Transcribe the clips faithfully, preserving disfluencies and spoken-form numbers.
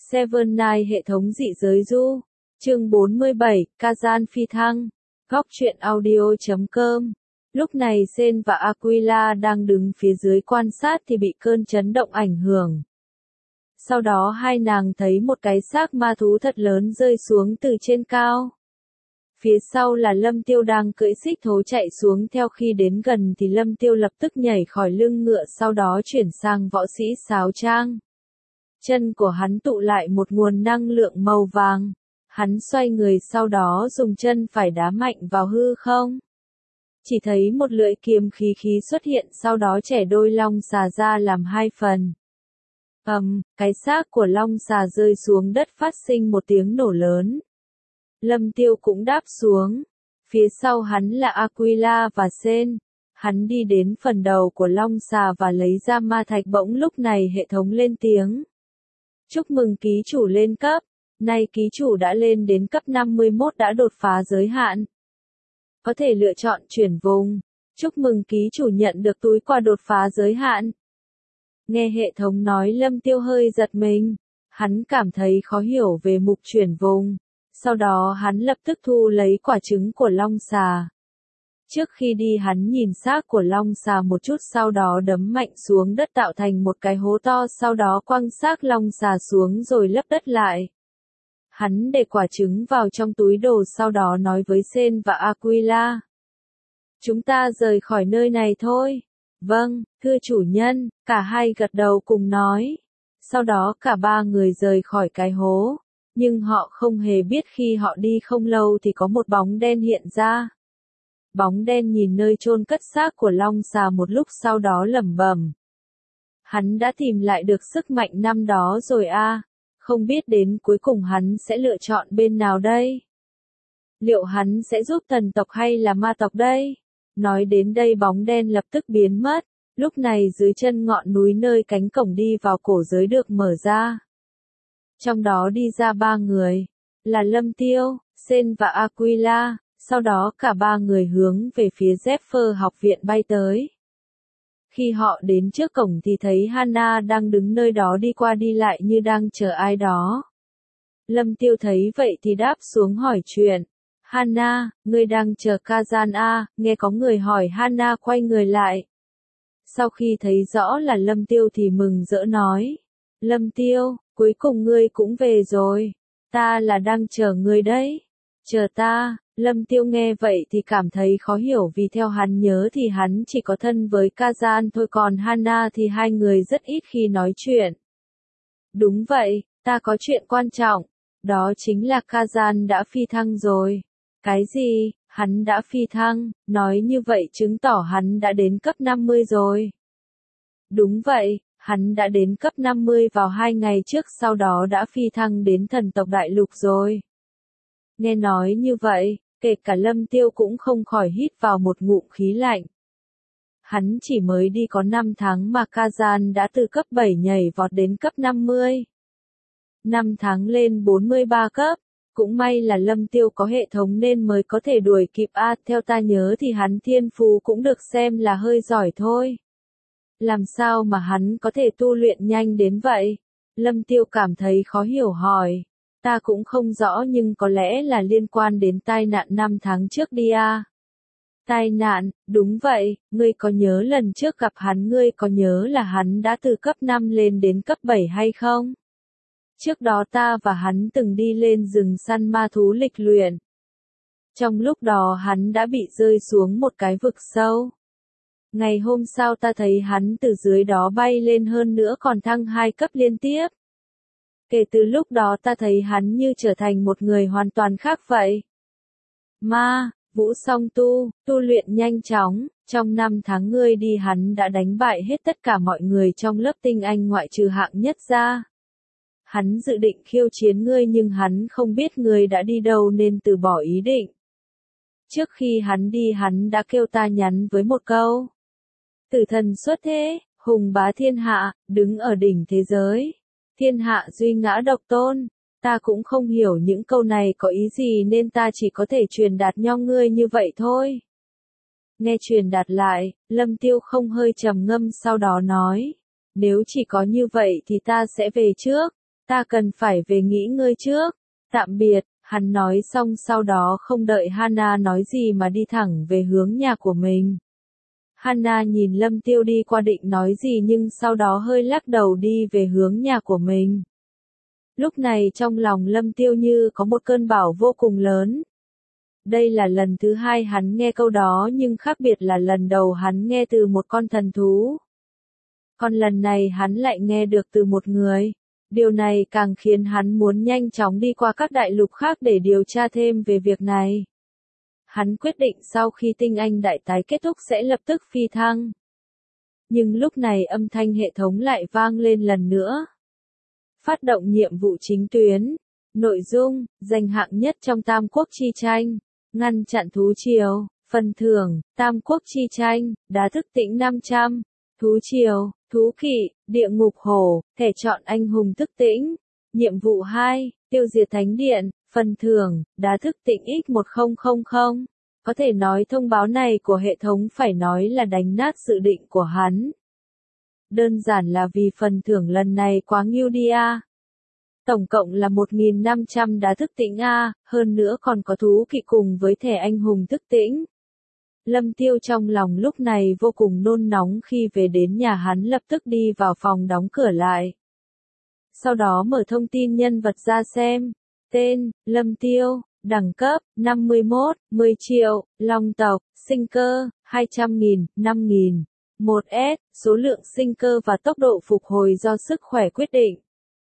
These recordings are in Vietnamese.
Seven Night hệ thống dị giới du. Chương bốn mươi bảy, Kazan phi thăng. Góc truyện audio chấm com. Lúc này Sen và Aquila đang đứng phía dưới quan sát thì bị cơn chấn động ảnh hưởng. Sau đó hai nàng thấy một cái xác ma thú thật lớn rơi xuống từ trên cao. Phía sau là Lâm Tiêu đang cưỡi xích thố chạy xuống, theo khi đến gần thì Lâm Tiêu lập tức nhảy khỏi lưng ngựa, sau đó chuyển sang võ sĩ sáo trang. Chân của hắn tụ lại một nguồn năng lượng màu vàng. Hắn xoay người sau đó dùng chân phải đá mạnh vào hư không. Chỉ thấy một lưỡi kiếm khí khí xuất hiện, sau đó chẻ đôi long xà ra làm hai phần. Ầm, um, cái xác của long xà rơi xuống đất phát sinh một tiếng nổ lớn. Lâm Tiêu cũng đáp xuống. Phía sau hắn là Aquila và Sen. Hắn đi đến phần đầu của long xà và lấy ra ma thạch. Bỗng lúc này hệ thống lên tiếng. Chúc mừng ký chủ lên cấp. Nay ký chủ đã lên đến cấp năm mươi mốt, đã đột phá giới hạn. Có thể lựa chọn chuyển vùng. Chúc mừng ký chủ nhận được túi quà đột phá giới hạn. Nghe hệ thống nói, Lâm Tiêu hơi giật mình. Hắn cảm thấy khó hiểu về mục chuyển vùng. Sau đó hắn lập tức thu lấy quả trứng của long xà. Trước khi đi hắn nhìn xác của long xà một chút, sau đó đấm mạnh xuống đất tạo thành một cái hố to, sau đó quăng xác long xà xuống rồi lấp đất lại. Hắn để quả trứng vào trong túi đồ, sau đó nói với Sen và Aquila. Chúng ta rời khỏi nơi này thôi. Vâng, thưa chủ nhân, cả hai gật đầu cùng nói. Sau đó cả ba người rời khỏi cái hố. Nhưng họ không hề biết khi họ đi không lâu thì có một bóng đen hiện ra. Bóng đen nhìn nơi chôn cất xác của long xà một lúc, sau đó lẩm bẩm. Hắn đã tìm lại được sức mạnh năm đó rồi a. Không biết đến cuối cùng hắn sẽ lựa chọn bên nào đây? Liệu hắn sẽ giúp thần tộc hay là ma tộc đây? Nói đến đây bóng đen lập tức biến mất. Lúc này dưới chân ngọn núi nơi cánh cổng đi vào cổ giới được mở ra. Trong đó đi ra ba người, là Lâm Tiêu, Sen và Aquila, sau đó cả ba người hướng về phía Zephyr học viện bay tới. Khi họ đến trước cổng thì thấy Hana đang đứng nơi đó đi qua đi lại như đang chờ ai đó. Lâm Tiêu thấy vậy thì đáp xuống hỏi chuyện. Hana, ngươi đang chờ Kazan à? Nghe có người hỏi, Hana quay người lại. Sau khi thấy rõ là Lâm Tiêu thì mừng rỡ nói. Lâm Tiêu, cuối cùng ngươi cũng về rồi. Ta là đang chờ ngươi đấy. Chờ ta. Lâm Tiêu nghe vậy thì cảm thấy khó hiểu, vì theo hắn nhớ thì hắn chỉ có thân với Kazan thôi, còn Hana thì hai người rất ít khi nói chuyện. Đúng vậy, ta có chuyện quan trọng. Đó chính là Kazan đã phi thăng rồi. Cái gì? Hắn đã phi thăng? Nói như vậy chứng tỏ hắn đã đến cấp năm mươi rồi. Đúng vậy, hắn đã đến cấp năm mươi vào hai ngày trước, sau đó đã phi thăng đến thần tộc đại lục rồi. Nghe nói như vậy, kể cả Lâm Tiêu cũng không khỏi hít vào một ngụm khí lạnh. Hắn chỉ mới đi có năm tháng mà Kazan đã từ cấp bảy nhảy vọt đến cấp năm mươi. năm tháng lên bốn mươi ba cấp, cũng may là Lâm Tiêu có hệ thống nên mới có thể đuổi kịp a. Theo ta nhớ thì hắn thiên phú cũng được xem là hơi giỏi thôi. Làm sao mà hắn có thể tu luyện nhanh đến vậy? Lâm Tiêu cảm thấy khó hiểu hỏi. Ta cũng không rõ, nhưng có lẽ là liên quan đến tai nạn năm tháng trước đi a. Tai nạn, đúng vậy, ngươi có nhớ lần trước gặp hắn, ngươi có nhớ là hắn đã từ cấp năm lên đến cấp bảy hay không? Trước đó ta và hắn từng đi lên rừng săn ma thú lịch luyện. Trong lúc đó hắn đã bị rơi xuống một cái vực sâu. Ngày hôm sau ta thấy hắn từ dưới đó bay lên, hơn nữa còn thăng hai cấp liên tiếp. Kể từ lúc đó ta thấy hắn như trở thành một người hoàn toàn khác vậy. Ma, vũ song tu, tu luyện nhanh chóng, trong năm tháng ngươi đi hắn đã đánh bại hết tất cả mọi người trong lớp tinh anh ngoại trừ hạng nhất ra. Hắn dự định khiêu chiến ngươi nhưng hắn không biết ngươi đã đi đâu nên từ bỏ ý định. Trước khi hắn đi hắn đã kêu ta nhắn với một câu. Tử thần xuất thế, hùng bá thiên hạ, đứng ở đỉnh thế giới. Thiên hạ duy ngã độc tôn. Ta cũng không hiểu những câu này có ý gì nên ta chỉ có thể truyền đạt nho ngươi như vậy thôi. Nghe truyền đạt lại, Lâm Tiêu không hơi trầm ngâm sau đó nói. Nếu chỉ có như vậy thì ta sẽ về trước. Ta cần phải về nghỉ ngơi trước. Tạm biệt, hắn nói xong sau đó không đợi Hana nói gì mà đi thẳng về hướng nhà của mình. Hana nhìn Lâm Tiêu đi qua định nói gì nhưng sau đó hơi lắc đầu đi về hướng nhà của mình. Lúc này trong lòng Lâm Tiêu như có một cơn bão vô cùng lớn. Đây là lần thứ hai hắn nghe câu đó nhưng khác biệt là lần đầu hắn nghe từ một con thần thú. Còn lần này hắn lại nghe được từ một người. Điều này càng khiến hắn muốn nhanh chóng đi qua các đại lục khác để điều tra thêm về việc này. Hắn quyết định sau khi tinh anh đại tái kết thúc sẽ lập tức phi thăng. Nhưng lúc này âm thanh hệ thống lại vang lên lần nữa. Phát động nhiệm vụ chính tuyến. Nội dung, giành hạng nhất trong Tam Quốc chi tranh. Ngăn chặn thú triều. Phần thưởng, Tam Quốc chi tranh, đá thức tỉnh năm trăm. Thú triều, thú kỵ, địa ngục hổ, thẻ chọn anh hùng thức tỉnh. Nhiệm vụ hai, tiêu diệt thánh điện, phần thưởng, đá thức tỉnh x một không không không. Có thể nói thông báo này của hệ thống phải nói là đánh nát dự định của hắn. Đơn giản là vì phần thưởng lần này quá ngưu đi a. Tổng cộng là một nghìn năm trăm đá thức tỉnh a, hơn nữa còn có thú kỵ cùng với thẻ anh hùng thức tỉnh. Lâm Tiêu trong lòng lúc này vô cùng nôn nóng khi về đến nhà hắn lập tức đi vào phòng đóng cửa lại. Sau đó mở thông tin nhân vật ra xem. Tên, Lâm Tiêu, đẳng cấp, năm mươi mốt, mười triệu, long tộc, sinh cơ, hai trăm nghìn, năm nghìn. một S, số lượng sinh cơ và tốc độ phục hồi do sức khỏe quyết định.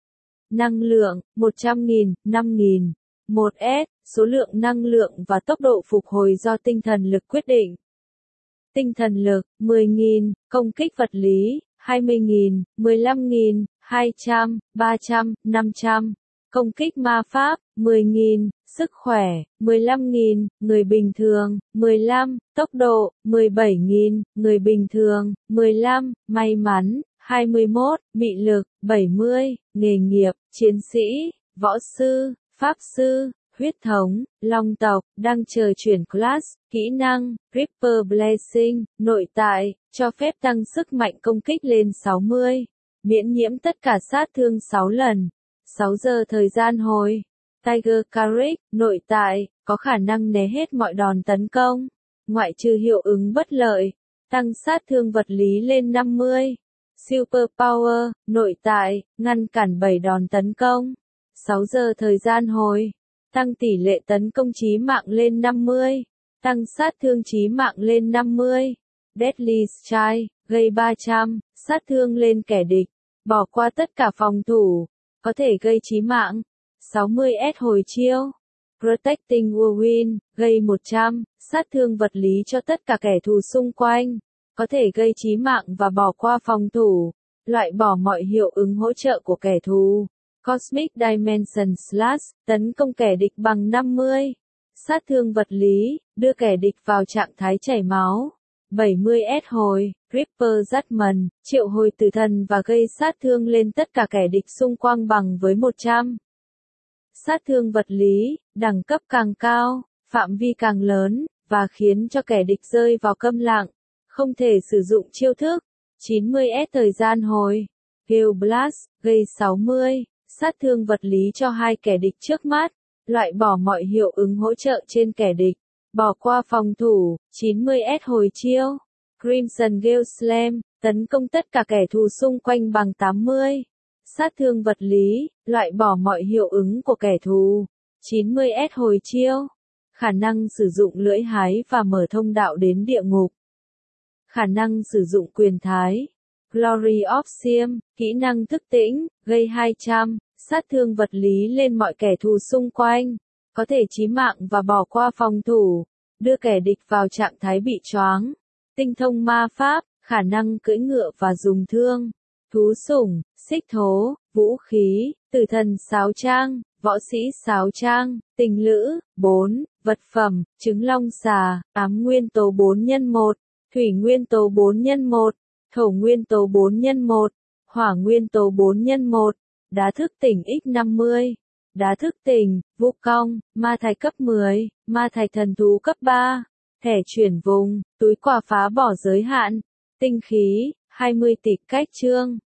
Năng lượng, một trăm nghìn, năm nghìn. một S, số lượng năng lượng và tốc độ phục hồi do tinh thần lực quyết định. Tinh thần lực, mười nghìn, công kích vật lý, hai mươi nghìn, mười lăm nghìn, hai trăm, ba trăm, năm trăm. Công kích ma pháp, mười nghìn, sức khỏe, mười lăm nghìn, người bình thường, mười lăm, tốc độ, mười bảy nghìn, người bình thường, mười lăm, may mắn, hai mươi mốt, mị lực, bảy mươi, nghề nghiệp, chiến sĩ, võ sư, pháp sư, huyết thống, long tộc, đang chờ chuyển class, kỹ năng, Reaper Blessing, nội tại, cho phép tăng sức mạnh công kích lên sáu mươi, miễn nhiễm tất cả sát thương sáu lần, sáu giờ thời gian hồi, Tiger Carrick, nội tại, có khả năng né hết mọi đòn tấn công, ngoại trừ hiệu ứng bất lợi, tăng sát thương vật lý lên năm mươi, Super Power, nội tại, ngăn cản bảy đòn tấn công, sáu giờ thời gian hồi. Tăng tỷ lệ tấn công chí mạng lên năm mươi, tăng sát thương chí mạng lên năm mươi, Deadly Strike, gây ba trăm, sát thương lên kẻ địch, bỏ qua tất cả phòng thủ, có thể gây chí mạng, sáu mươi S hồi chiêu, Protecting Whirlwind, gây một trăm, sát thương vật lý cho tất cả kẻ thù xung quanh, có thể gây chí mạng và bỏ qua phòng thủ, loại bỏ mọi hiệu ứng hỗ trợ của kẻ thù. Cosmic Dimension Slash, tấn công kẻ địch bằng năm mươi. Sát thương vật lý, đưa kẻ địch vào trạng thái chảy máu. bảy mươi S hồi, Reaper Judgment, triệu hồi tử thần và gây sát thương lên tất cả kẻ địch xung quanh bằng với một trăm. Sát thương vật lý, đẳng cấp càng cao, phạm vi càng lớn, và khiến cho kẻ địch rơi vào câm lặng. Không thể sử dụng chiêu thức. chín mươi S thời gian hồi. Gale Blast, gây sáu mươi. Sát thương vật lý cho hai kẻ địch trước mắt, loại bỏ mọi hiệu ứng hỗ trợ trên kẻ địch, bỏ qua phòng thủ, chín mươi S hồi chiêu, Crimson Gale Slam, tấn công tất cả kẻ thù xung quanh bằng tám mươi, sát thương vật lý, loại bỏ mọi hiệu ứng của kẻ thù, chín mươi S hồi chiêu, khả năng sử dụng lưỡi hái và mở thông đạo đến địa ngục, khả năng sử dụng quyền thái. Glory of Siam, kỹ năng thức tỉnh, gây hai trăm, sát thương vật lý lên mọi kẻ thù xung quanh, có thể chí mạng và bỏ qua phòng thủ, đưa kẻ địch vào trạng thái bị choáng. Tinh thông ma pháp, khả năng cưỡi ngựa và dùng thương. Thú sủng, xích thố, vũ khí, tử thần sáo trang, võ sĩ sáo trang, tình lữ, bốn, vật phẩm, trứng long xà, ám nguyên tố bốn nhân một, thủy nguyên tố bốn nhân một. Thổ nguyên tố bốn nhân một, hỏa nguyên tố bốn nhân một, đá thức tỉnh x năm mươi, đá thức tỉnh, vũ cong, ma thạch cấp mười, ma thạch thần thú cấp ba, thẻ chuyển vùng, túi quà phá bỏ giới hạn, tinh khí, hai mươi tỷ cách chương.